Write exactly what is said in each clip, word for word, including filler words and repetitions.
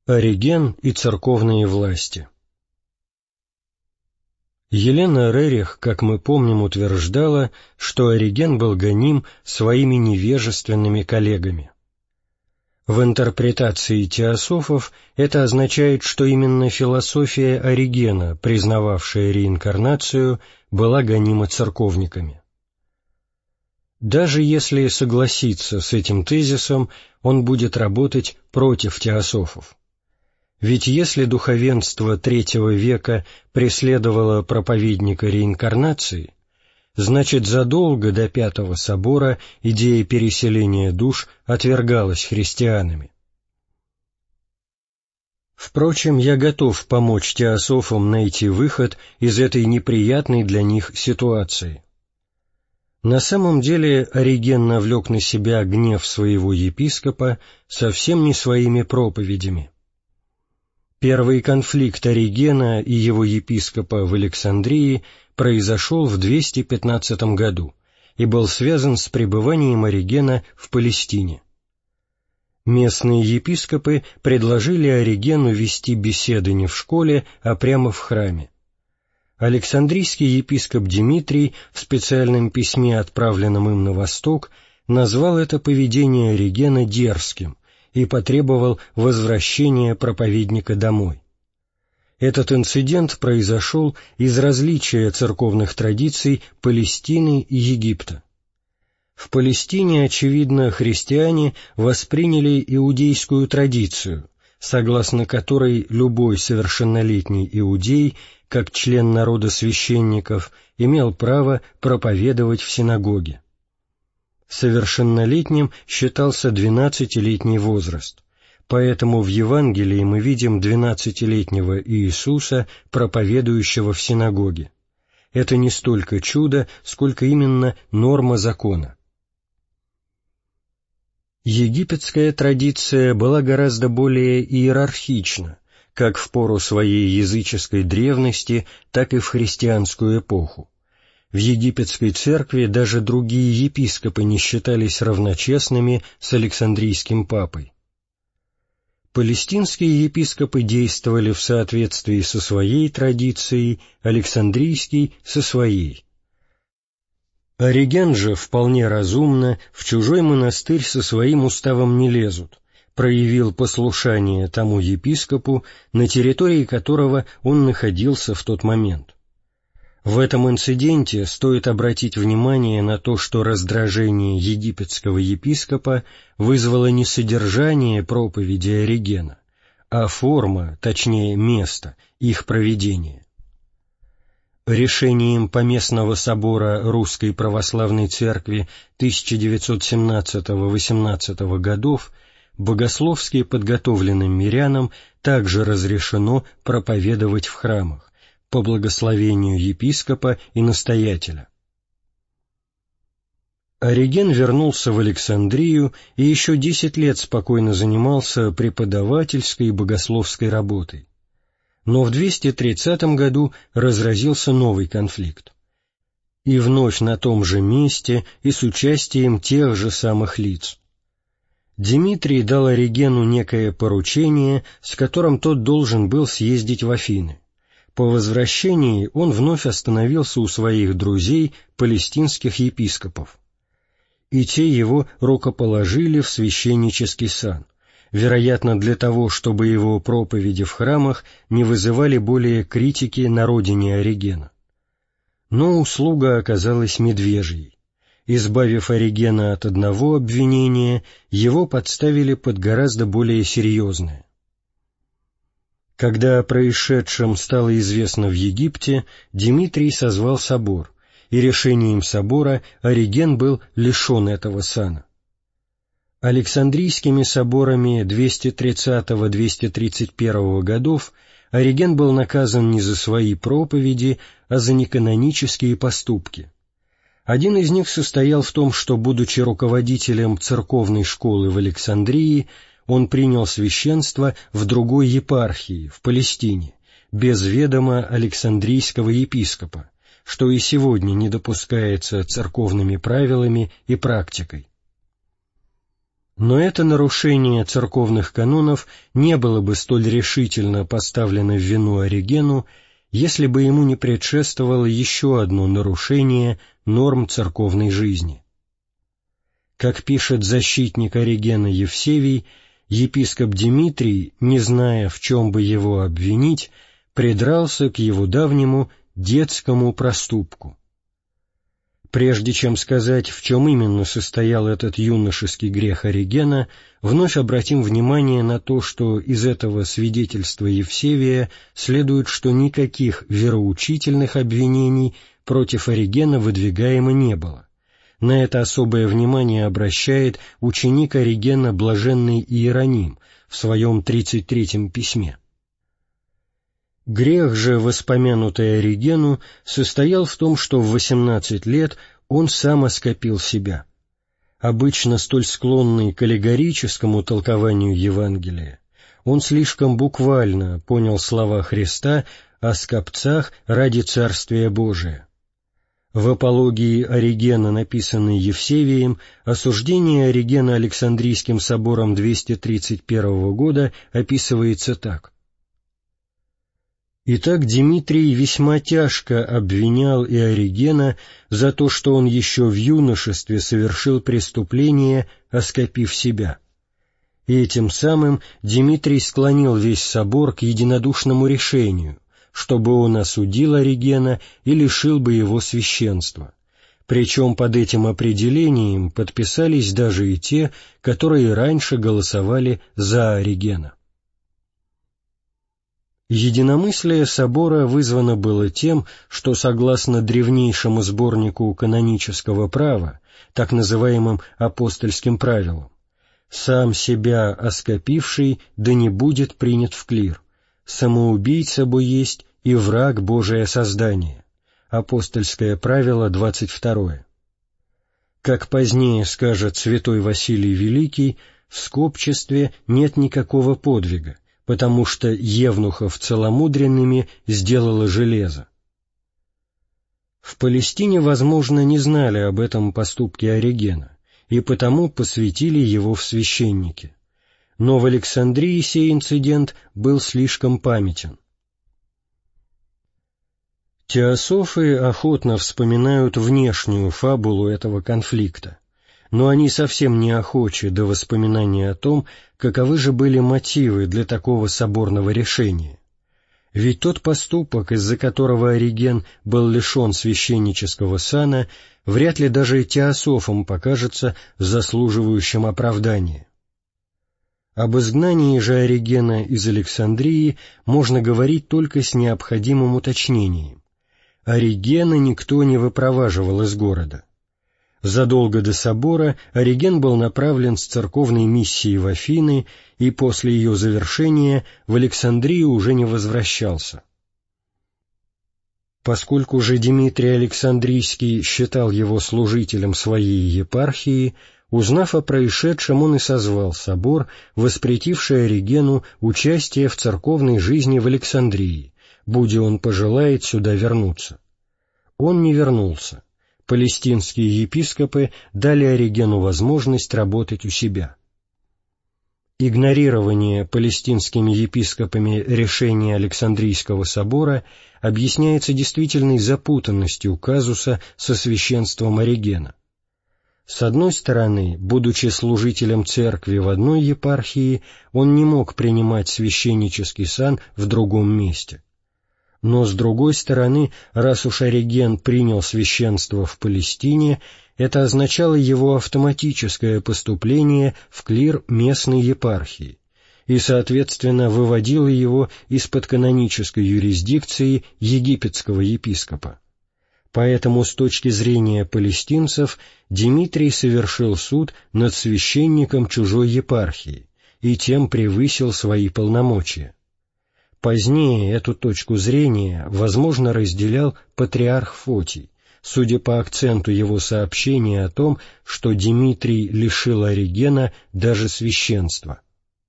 Ориген и церковные власти. Елена Рерих, как мы помним, утверждала, что Ориген был гоним своими невежественными коллегами. В интерпретации теософов это означает, что именно философия Оригена, признававшая реинкарнацию, была гонима церковниками. Даже если согласиться с этим тезисом, он будет работать против теософов. Ведь если духовенство третьего века преследовало проповедника реинкарнации, значит, задолго до Пятого собора идея переселения душ отвергалась христианами. Впрочем, я готов помочь теософам найти выход из этой неприятной для них ситуации. На самом деле Ориген навлек на себя гнев своего епископа совсем не своими проповедями. Первый конфликт Оригена и его епископа в Александрии произошел в двести пятнадцатом году и был связан с пребыванием Оригена в Палестине. Местные епископы предложили Оригену вести беседы не в школе, а прямо в храме. Александрийский епископ Димитрий в специальном письме, отправленном им на восток, назвал это поведение Оригена дерзким и потребовал возвращения проповедника домой. Этот инцидент произошел из различия церковных традиций Палестины и Египта. В Палестине, очевидно, христиане восприняли иудейскую традицию, согласно которой любой совершеннолетний иудей, как член народа священников, имел право проповедовать в синагоге. Совершеннолетним считался двенадцатилетний возраст, поэтому в Евангелии мы видим двенадцатилетнего Иисуса, проповедующего в синагоге. Это не столько чудо, сколько именно норма закона. Египетская традиция была гораздо более иерархична, как в пору своей языческой древности, так и в христианскую эпоху. В египетской церкви даже другие епископы не считались равночестными с Александрийским папой. Палестинские епископы действовали в соответствии со своей традицией, Александрийский — со своей. Ориген же вполне разумно в чужой монастырь со своим уставом не лезут, проявил послушание тому епископу, на территории которого он находился в тот момент. В этом инциденте стоит обратить внимание на то, что раздражение египетского епископа вызвало не содержание проповеди Оригена, а форма, точнее место, их проведения. Решением Поместного собора Русской Православной Церкви тысяча девятьсот семнадцатого — восемнадцатого годов богословски подготовленным мирянам также разрешено проповедовать в храмах по благословению епископа и настоятеля. Ориген вернулся в Александрию и еще десять лет спокойно занимался преподавательской и богословской работой. Но в двести тридцатом году разразился новый конфликт. И вновь на том же месте и с участием тех же самых лиц. Димитрий дал Оригену некое поручение, с которым тот должен был съездить в Афины. По возвращении он вновь остановился у своих друзей, палестинских епископов. И те его рукоположили в священнический сан, вероятно, для того, чтобы его проповеди в храмах не вызывали более критики на родине Оригена. Но услуга оказалась медвежьей. Избавив Оригена от одного обвинения, его подставили под гораздо более серьезное. Когда о происшедшем стало известно в Египте, Димитрий созвал собор, и решением собора Ориген был лишен этого сана. Александрийскими соборами двести тридцатого — двести тридцать первого годов Ориген был наказан не за свои проповеди, а за неканонические поступки. Один из них состоял в том, что, будучи руководителем церковной школы в Александрии, он принял священство в другой епархии, в Палестине, без ведома Александрийского епископа, что и сегодня не допускается церковными правилами и практикой. Но это нарушение церковных канонов не было бы столь решительно поставлено в вину Оригену, если бы ему не предшествовало еще одно нарушение норм церковной жизни. Как пишет защитник Оригена Евсевий, епископ Димитрий, не зная, в чем бы его обвинить, придрался к его давнему детскому проступку. Прежде чем сказать, в чем именно состоял этот юношеский грех Оригена, вновь обратим внимание на то, что из этого свидетельства Евсевия следует, что никаких вероучительных обвинений против Оригена выдвигаемо не было. На это особое внимание обращает ученик Оригена блаженный Иероним в своем тридцать третьем письме. Грех же, воспомянутый Оригену, состоял в том, что в восемнадцать лет он сам оскопил себя. Обычно столь склонный к аллегорическому толкованию Евангелия, он слишком буквально понял слова Христа о скопцах ради Царствия Божия. В апологии Оригена, написанной Евсевием, осуждение Оригена Александрийским собором двести тридцать первого года описывается так. Итак, Димитрий весьма тяжко обвинял и Оригена за то, что он еще в юношестве совершил преступление, оскопив себя. И этим самым Димитрий склонил весь собор к единодушному решению, чтобы он осудил Оригена и лишил бы его священства. Причем под этим определением подписались даже и те, которые раньше голосовали за Оригена. Единомыслие собора вызвано было тем, что, согласно древнейшему сборнику канонического права, так называемым апостольским правилам, «сам себя оскопивший да не будет принят в клир, самоубийца бо есть и враг Божие создание». Апостольское правило двадцать второе. Как позднее скажет святой Василий Великий, в скопчестве нет никакого подвига, потому что евнухов целомудренными сделало железо. В Палестине, возможно, не знали об этом поступке Оригена, и потому посвятили его в священники. Но в Александрии сей инцидент был слишком памятен. Теософы охотно вспоминают внешнюю фабулу этого конфликта, но они совсем не охочи до воспоминания о том, каковы же были мотивы для такого соборного решения. Ведь тот поступок, из-за которого Ориген был лишен священнического сана, вряд ли даже теософам покажется заслуживающим оправдания. Об изгнании же Оригена из Александрии можно говорить только с необходимым уточнением. Оригена никто не выпроваживал из города. Задолго до собора Ориген был направлен с церковной миссией в Афины и после ее завершения в Александрию уже не возвращался. Поскольку же Димитрий Александрийский считал его служителем своей епархии, узнав о происшедшем, он и созвал собор, воспретивший Оригену участие в церковной жизни в Александрии, будь он пожелает сюда вернуться. Он не вернулся. Палестинские епископы дали Оригену возможность работать у себя. Игнорирование палестинскими епископами решения Александрийского собора объясняется действительной запутанностью казуса со священством Оригена. С одной стороны, будучи служителем церкви в одной епархии, он не мог принимать священнический сан в другом месте. Но, с другой стороны, раз уж Ориген принял священство в Палестине, это означало его автоматическое поступление в клир местной епархии и, соответственно, выводило его из-под канонической юрисдикции египетского епископа. Поэтому, с точки зрения палестинцев, Димитрий совершил суд над священником чужой епархии и тем превысил свои полномочия. Позднее эту точку зрения, возможно, разделял патриарх Фотий, судя по акценту его сообщения о том, что Димитрий лишил Оригена даже священства.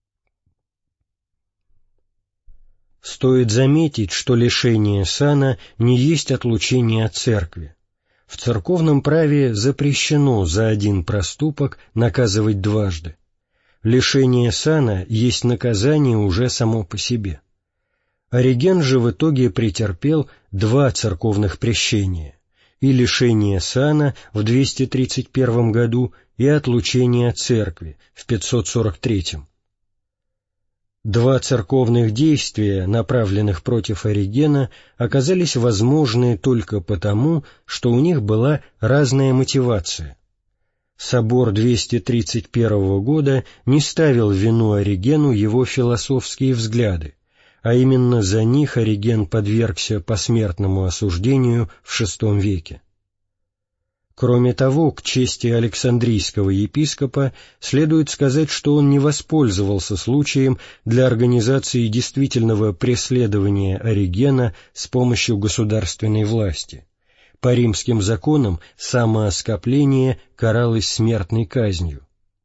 Стоит заметить, что лишение сана не есть отлучение от церкви. В церковном праве запрещено за один проступок наказывать дважды. Лишение сана есть наказание уже само по себе. Ориген же в итоге претерпел два церковных прещения – и лишение сана в двести тридцать первом году, и отлучение от церкви в пятьсот сорок третьем. Два церковных действия, направленных против Оригена, оказались возможны только потому, что у них была разная мотивация. Собор двести тридцать первого года не ставил в вину Оригену его философские взгляды, а именно за них Ориген подвергся посмертному осуждению в шестом веке. Кроме того, к чести Александрийского епископа следует сказать, что он не воспользовался случаем для организации действительного преследования Оригена с помощью государственной власти. По римским законам самооскопление каралось смертной казнью.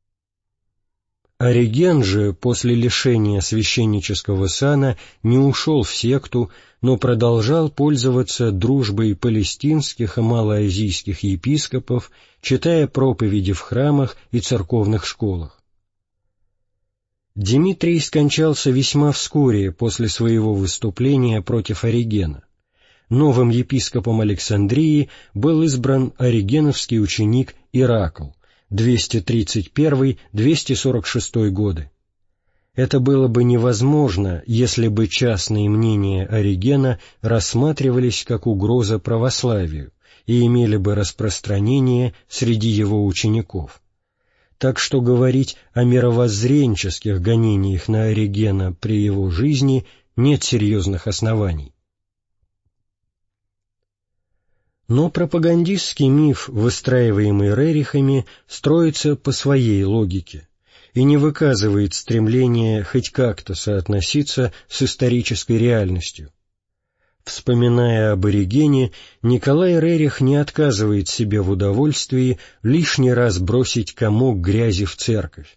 Ориген же после лишения священнического сана не ушел в секту, но продолжал пользоваться дружбой палестинских и малоазийских епископов, читая проповеди в храмах и церковных школах. Димитрий скончался весьма вскоре после своего выступления против Оригена. Новым епископом Александрии был избран оригеновский ученик Иракл, двести тридцать первый — двести сорок шестой годы. Это было бы невозможно, если бы частные мнения Оригена рассматривались как угроза православию и имели бы распространение среди его учеников. Так что говорить о мировоззренческих гонениях на Оригена при его жизни нет серьезных оснований. Но пропагандистский миф, выстраиваемый Рерихами, строится по своей логике и не выказывает стремления хоть как-то соотноситься с исторической реальностью. Вспоминая об Оригене, Николай Рерих не отказывает себе в удовольствии лишний раз бросить комок грязи в церковь.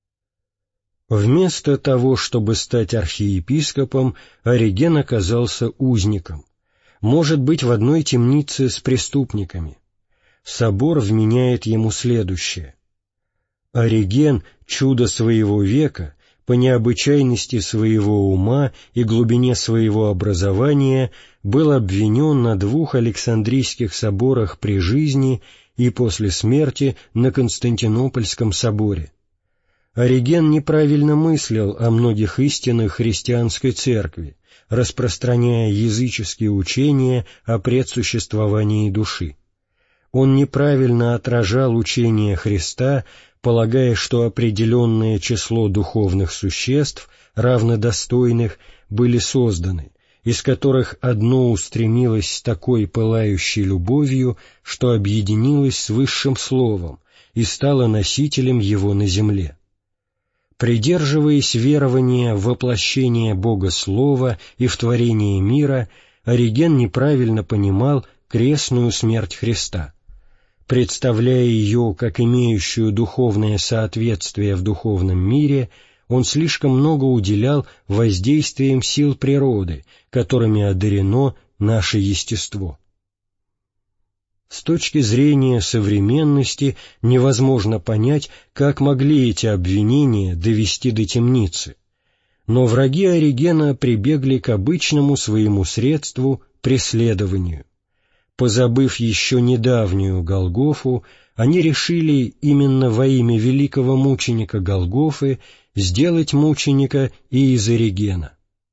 Вместо того, чтобы стать архиепископом, Ориген оказался узником. Может быть, в одной темнице с преступниками. Собор вменяет ему следующее. Ориген, чудо своего века, по необычайности своего ума и глубине своего образования, был обвинен на двух Александрийских соборах при жизни и после смерти на Константинопольском соборе. Ориген неправильно мыслил о многих истинах христианской церкви, распространяя языческие учения о предсуществовании души. Он неправильно отражал учение Христа, полагая, что определенное число духовных существ, равнодостойных, были созданы, из которых одно устремилось с такой пылающей любовью, что объединилось с высшим словом и стало носителем его на земле. Придерживаясь верования в воплощение Бога Слова и в творение мира, Ориген неправильно понимал крестную смерть Христа. Представляя ее как имеющую духовное соответствие в духовном мире, он слишком много уделял воздействиям сил природы, которыми одарено наше естество. С точки зрения современности невозможно понять, как могли эти обвинения довести до темницы. Но враги Оригена прибегли к обычному своему средству — преследованию. Позабыв еще недавнюю Голгофу, они решили именно во имя великого мученика Голгофы сделать мученика и из Оригена.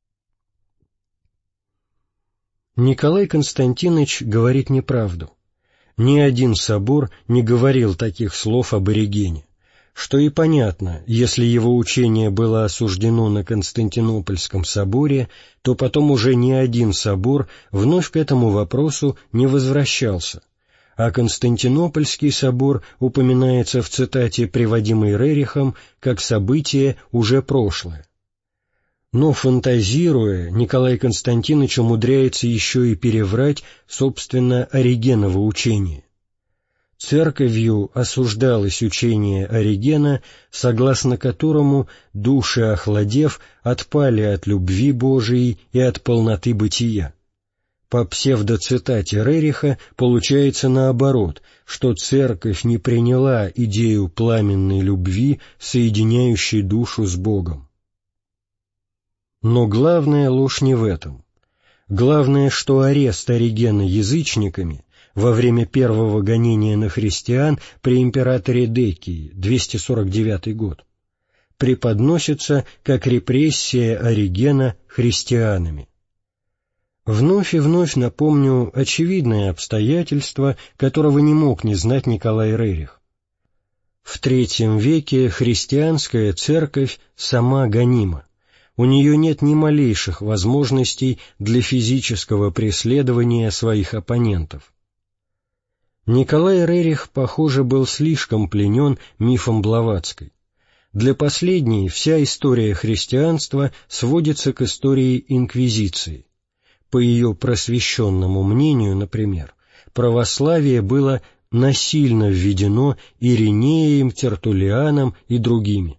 Николай Константинович говорит неправду. Ни один собор не говорил таких слов об Оригене, что и понятно, если его учение было осуждено на Константинопольском соборе, то потом уже ни один собор вновь к этому вопросу не возвращался, а Константинопольский собор упоминается в цитате, приводимой Рерихом, как событие уже прошлое. Но, фантазируя, Николай Константинович умудряется еще и переврать, собственно, Оригеново учение. Церковью осуждалось учение Оригена, согласно которому души, охладев, отпали от любви Божией и от полноты бытия. По псевдоцитате Рериха получается наоборот, что Церковь не приняла идею пламенной любви, соединяющей душу с Богом. Но главная ложь не в этом. Главное, что арест Оригена язычниками во время первого гонения на христиан при императоре Декии, двести сорок девятый год, преподносится как репрессия Оригена христианами. Вновь и вновь напомню очевидное обстоятельство, которого не мог не знать Николай Рерих. В третьем веке христианская церковь сама гонима. У нее нет ни малейших возможностей для физического преследования своих оппонентов. Николай Рерих, похоже, был слишком пленен мифом Блаватской. Для последней вся история христианства сводится к истории инквизиции. По ее просвещенному мнению, например, православие было насильно введено Иринеем, Тертуллианом и другими.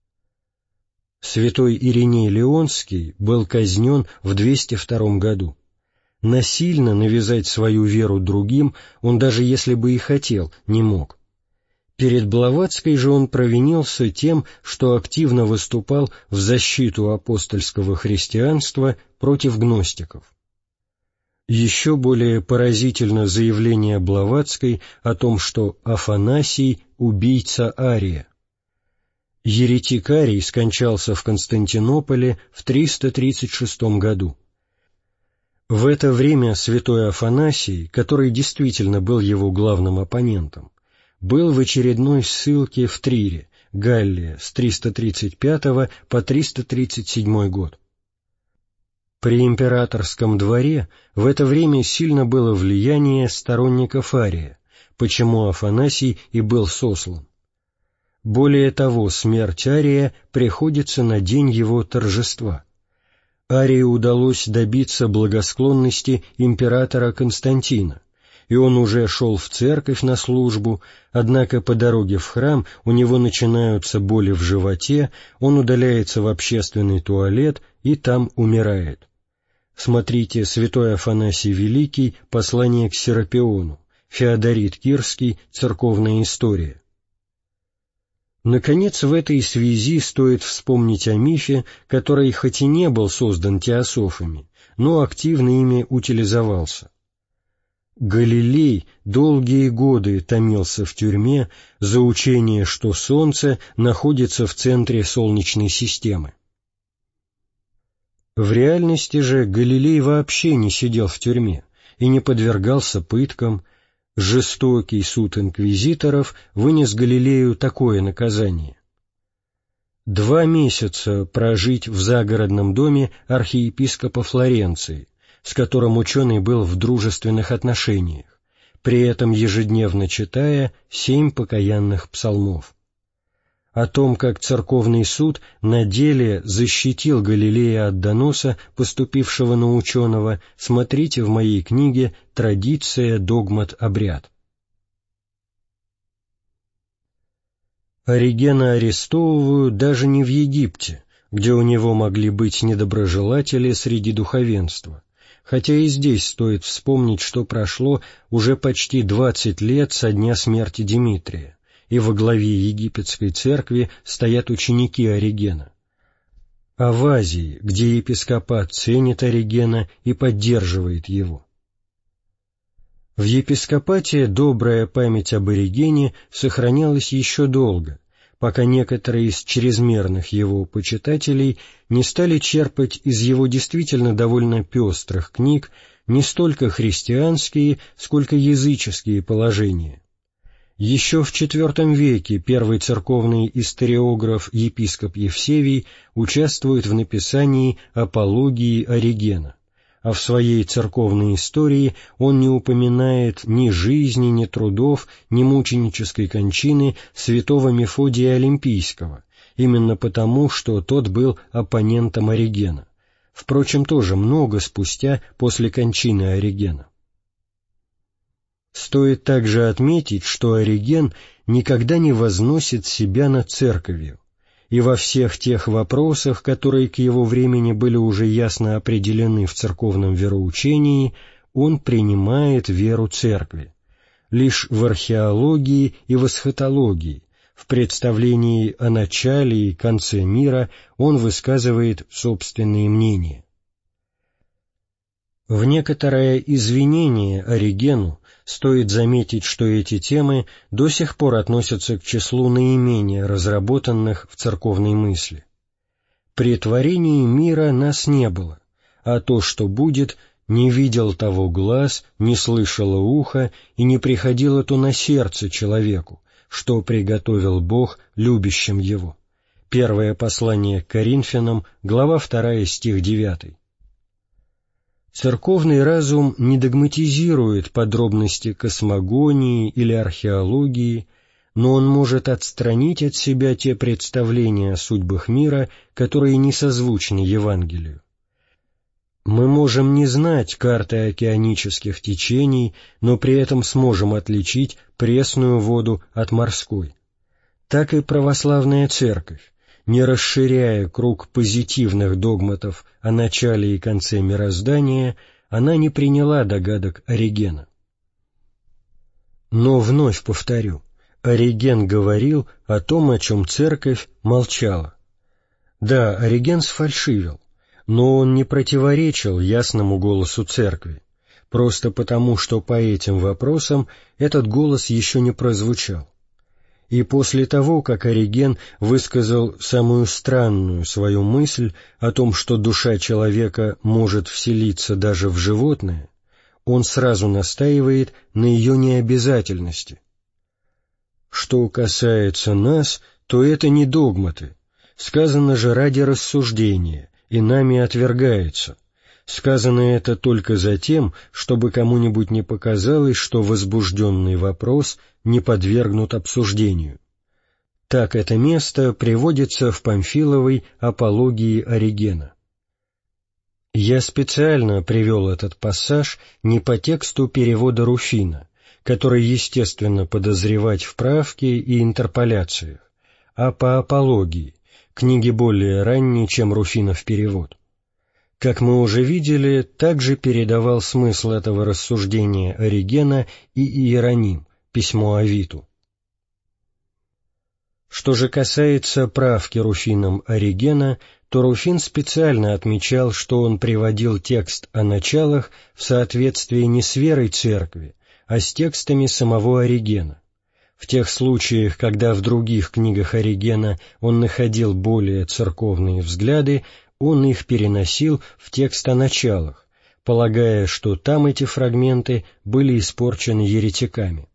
Святой Ириней Леонский был казнен в двести втором году. Насильно навязать свою веру другим он, даже если бы и хотел, не мог. Перед Блаватской же он провинился тем, что активно выступал в защиту апостольского христианства против гностиков. Еще более поразительно заявление Блаватской о том, что Афанасий – убийца Ария. Еретик Арий скончался в Константинополе в триста тридцать шестом году. В это время святой Афанасий, который действительно был его главным оппонентом, был в очередной ссылке в Трире, Галлия, с триста тридцать пятого по триста тридцать седьмой год. При императорском дворе в это время сильно было влияние сторонников Ария, почему Афанасий и был сослан. Более того, смерть Ария приходится на день его торжества. Арию удалось добиться благосклонности императора Константина, и он уже шел в церковь на службу, однако по дороге в храм у него начинаются боли в животе, он удаляется в общественный туалет и там умирает. Смотрите «Святой Афанасий Великий. Послание к Серапиону», Феодорит Кирский. Церковная история. Наконец, в этой связи стоит вспомнить о мифе, который хоть и не был создан теософами, но активно ими утилизовался. Галилей долгие годы томился в тюрьме за учение, что Солнце находится в центре Солнечной системы. В реальности же Галилей вообще не сидел в тюрьме и не подвергался пыткам. Жестокий суд инквизиторов вынес Галилею такое наказание. Два месяца прожить в загородном доме архиепископа Флоренции, с которым ученый был в дружественных отношениях, при этом ежедневно читая семь покаянных псалмов. О том, как церковный суд на деле защитил Галилея от доноса, поступившего на ученого, смотрите в моей книге «Традиция, догмат, обряд». Оригена арестовывают даже не в Египте, где у него могли быть недоброжелатели среди духовенства, хотя и здесь стоит вспомнить, что прошло уже почти двадцать лет со дня смерти Димитрия, и во главе египетской церкви стоят ученики Оригена. А в Азии, где епископат ценит Оригена и поддерживает его. В епископате добрая память об Оригене сохранялась еще долго, пока некоторые из чрезмерных его почитателей не стали черпать из его действительно довольно пестрых книг не столько христианские, сколько языческие положения. Еще в четвертом веке первый церковный историограф епископ Евсевий участвует в написании апологии Оригена, а в своей церковной истории он не упоминает ни жизни, ни трудов, ни мученической кончины святого Мефодия Олимпийского, именно потому, что тот был оппонентом Оригена, впрочем, тоже много спустя после кончины Оригена. Стоит также отметить, что Ориген никогда не возносит себя над церковью, и во всех тех вопросах, которые к его времени были уже ясно определены в церковном вероучении, он принимает веру Церкви. Лишь в археологии и в эсхатологии, в представлении о начале и конце мира, он высказывает собственные мнения. В некоторое извинение Оригену стоит заметить, что эти темы до сих пор относятся к числу наименее разработанных в церковной мысли. При творении мира нас не было, а то, что будет, не видел того глаз, не слышало ухо и не приходило то на сердце человеку, что приготовил Бог любящим его. Первое послание к Коринфянам, глава вторая, стих девятый. Церковный разум не догматизирует подробности космогонии или археологии, но он может отстранить от себя те представления о судьбах мира, которые не созвучны Евангелию. Мы можем не знать карты океанических течений, но при этом сможем отличить пресную воду от морской. Так и православная Церковь, не расширяя круг позитивных догматов о начале и конце мироздания, она не приняла догадок Оригена. Но вновь повторю, Ориген говорил о том, о чем Церковь молчала. Да, Ориген сфальшивил, но он не противоречил ясному голосу Церкви, просто потому, что по этим вопросам этот голос еще не прозвучал. И после того, как Ориген высказал самую странную свою мысль о том, что душа человека может вселиться даже в животное, он сразу настаивает на ее необязательности. Что касается нас, то это не догматы, сказано же ради рассуждения, и нами отвергается. Сказано это только за тем, чтобы кому-нибудь не показалось, что возбужденный вопрос не подвергнут обсуждению. Так это место приводится в Памфиловой апологии Оригена. Я специально привел этот пассаж не по тексту перевода Руфина, который, естественно, подозревать в правке и интерполяциях, а по апологии, книге более ранней, чем Руфинов перевод. Как мы уже видели, также передавал смысл этого рассуждения Оригена и Иероним, письмо Авиту. Что же касается правки Руфином Оригена, то Руфин специально отмечал, что он приводил текст о началах в соответствии не с верой Церкви, а с текстами самого Оригена. В тех случаях, когда в других книгах Оригена он находил более церковные взгляды, он их переносил в текст о началах, полагая, что там эти фрагменты были испорчены еретиками.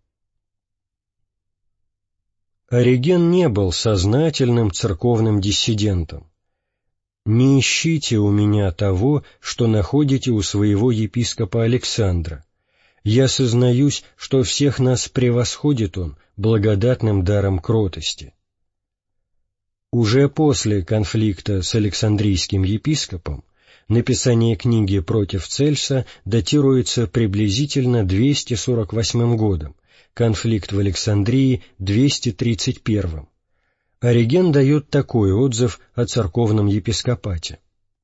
Ориген не был сознательным церковным диссидентом. «Не ищите у меня того, что находите у своего епископа Александра. Я сознаюсь, что всех нас превосходит он благодатным даром кротости». Уже после конфликта с Александрийским епископом написание книги против Цельса датируется приблизительно двести сорок восьмым годом, конфликт в Александрии — двести тридцать первым. Ориген дает такой отзыв о церковном епископате.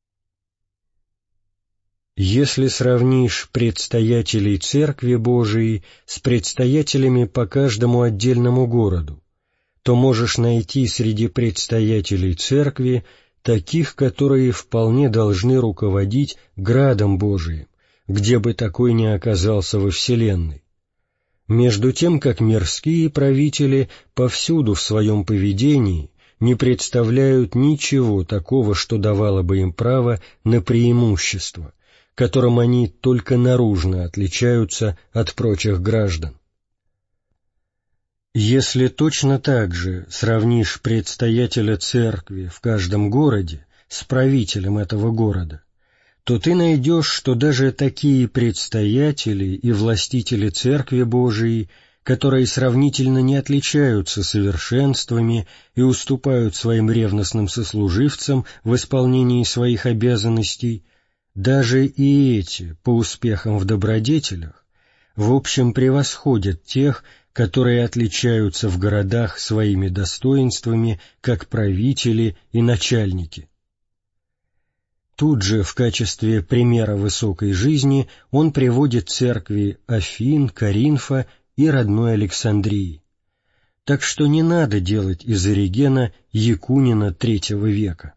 «Если сравнишь предстоятелей Церкви Божией с предстоятелями по каждому отдельному городу, то можешь найти среди предстоятелей Церкви таких, которые вполне должны руководить градом Божиим, где бы такой ни оказался во вселенной. Между тем, как мирские правители повсюду в своем поведении не представляют ничего такого, что давало бы им право на преимущество, которым они только наружно отличаются от прочих граждан. Если точно так же сравнишь предстоятеля церкви в каждом городе с правителем этого города, то ты найдешь, что даже такие предстоятели и властители Церкви Божией, которые сравнительно не отличаются совершенствами и уступают своим ревностным сослуживцам в исполнении своих обязанностей, даже и эти, по успехам в добродетелях, в общем превосходят тех, которые отличаются в городах своими достоинствами, как правители и начальники. Тут же в качестве примера высокой жизни он приводит церкви Афин, Коринфа и родной Александрии. Так что не надо делать из Оригена Якунина третьего века.